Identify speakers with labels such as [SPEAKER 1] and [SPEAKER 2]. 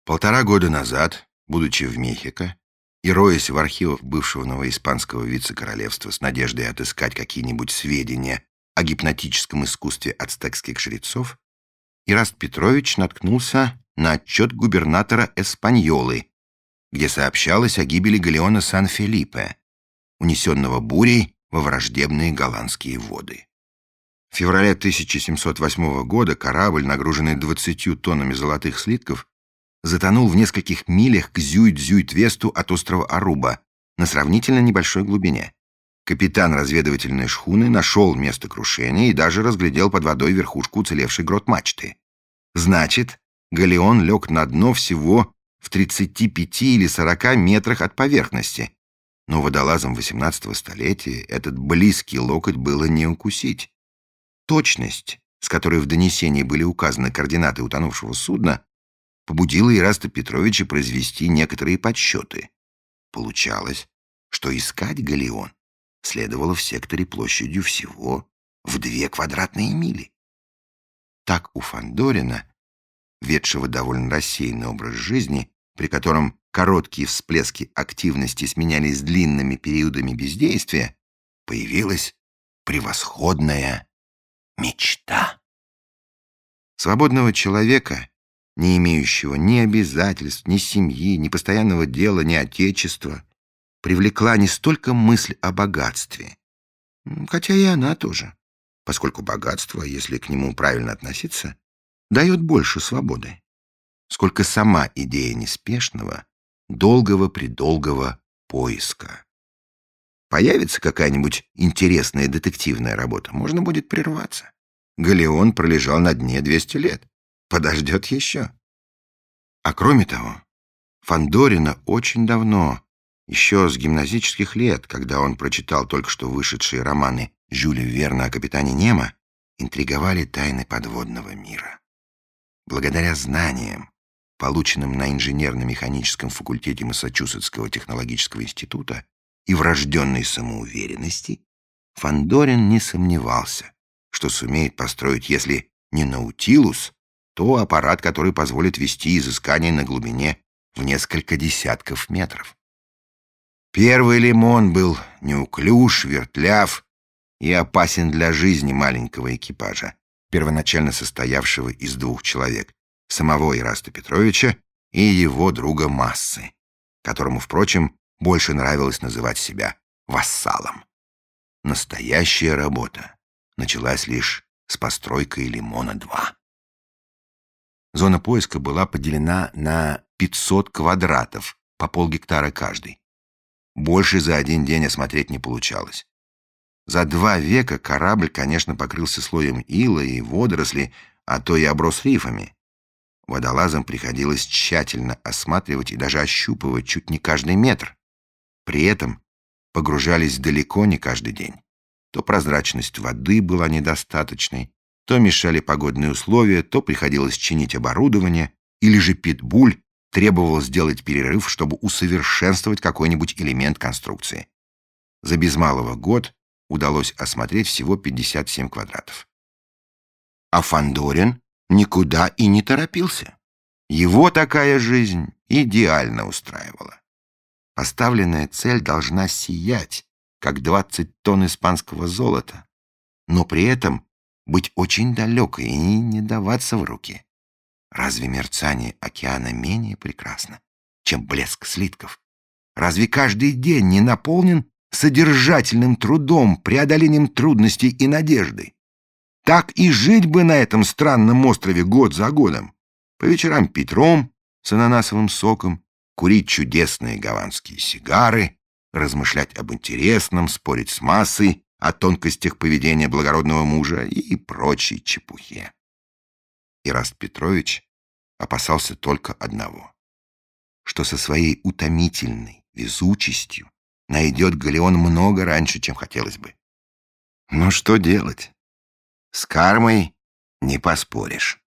[SPEAKER 1] 1,5 года назад, будучи в Мехико и роясь в архивах бывшего новоиспанского вице-королевства с надеждой отыскать какие-нибудь сведения о гипнотическом искусстве ацтекских жрецов, Ираст Петрович наткнулся на отчет губернатора Эспаньолы, где сообщалось о гибели галеона Сан-Фелипе, унесенного бурей во враждебные голландские воды. В феврале 1708 года корабль, нагруженный 20 тоннами золотых слитков, затонул в нескольких милях к Зюйт-Зюйт-Весту от острова Аруба на сравнительно небольшой глубине. Капитан разведывательной шхуны нашел место крушения и даже разглядел под водой верхушку уцелевшей грот-мачты. Значит, галеон лег на дно всего в 35 или 40 метрах от поверхности. Но водолазам 18 столетия этот близкий локоть было не укусить. Точность, с которой в донесении были указаны координаты утонувшего судна, побудила Ираста Петровича произвести некоторые подсчеты. Получалось, что искать галеон следовало в секторе площадью всего в 2 квадратные мили. Так у Фандорина, ведшего довольно рассеянный образ жизни, при котором короткие всплески активности сменялись длинными периодами бездействия, появилась превосходная мечта. Свободного человека, не имеющего ни обязательств, ни семьи, ни постоянного дела, ни отечества, привлекла не столько мысль о богатстве, хотя и она тоже, поскольку богатство, если к нему правильно относиться, дает больше свободы, сколько сама идея неспешного, долгого-предолгого поиска. Появится какая-нибудь интересная детективная работа, можно будет прерваться. Галеон пролежал на дне 200 лет. Подождет еще. А кроме того, Фандорина очень давно, еще с гимназических лет, когда он прочитал только что вышедшие романы Жюля Верна о капитане Немо, интриговали тайны подводного мира. Благодаря знаниям, полученным на инженерно-механическом факультете Массачусетского технологического института, и врожденной самоуверенности, Фандорин не сомневался, что сумеет построить, если не Наутилус, то аппарат, который позволит вести изыскания на глубине в несколько десятков метров. Первый лимон был неуклюж, вертляв и опасен для жизни маленького экипажа, первоначально состоявшего из 2 человек, самого Ираста Петровича и его друга Массы, которому, впрочем, больше нравилось называть себя вассалом. Настоящая работа началась лишь с постройкой Лимона-2. Зона поиска была поделена на 500 квадратов, по полгектара каждый. Больше за один день осмотреть не получалось. За 2 века корабль, конечно, покрылся слоем ила и водорослей, а то и оброс рифами. Водолазам приходилось тщательно осматривать и даже ощупывать чуть не каждый метр. При этом погружались далеко не каждый день. То прозрачность воды была недостаточной, то мешали погодные условия, то приходилось чинить оборудование, или же Питбуль требовал сделать перерыв, чтобы усовершенствовать какой-нибудь элемент конструкции. За без малого год удалось осмотреть всего 57 квадратов. А Фандорин никуда и не торопился. Его такая жизнь идеально устраивала. Поставленная цель должна сиять, как 20 тонн испанского золота, но при этом быть очень далекой и не даваться в руки. Разве мерцание океана менее прекрасно, чем блеск слитков? Разве каждый день не наполнен содержательным трудом, преодолением трудностей и надеждой? Так и жить бы на этом странном острове год за годом. По вечерам пить ром с ананасовым соком, курить чудесные гаванские сигары, размышлять об интересном, спорить с Массой о тонкостях поведения благородного мужа и прочей чепухе. Ираст Петрович опасался только одного, что со своей утомительной везучестью найдет галеон много раньше, чем хотелось бы. Но что делать? С кармой не поспоришь.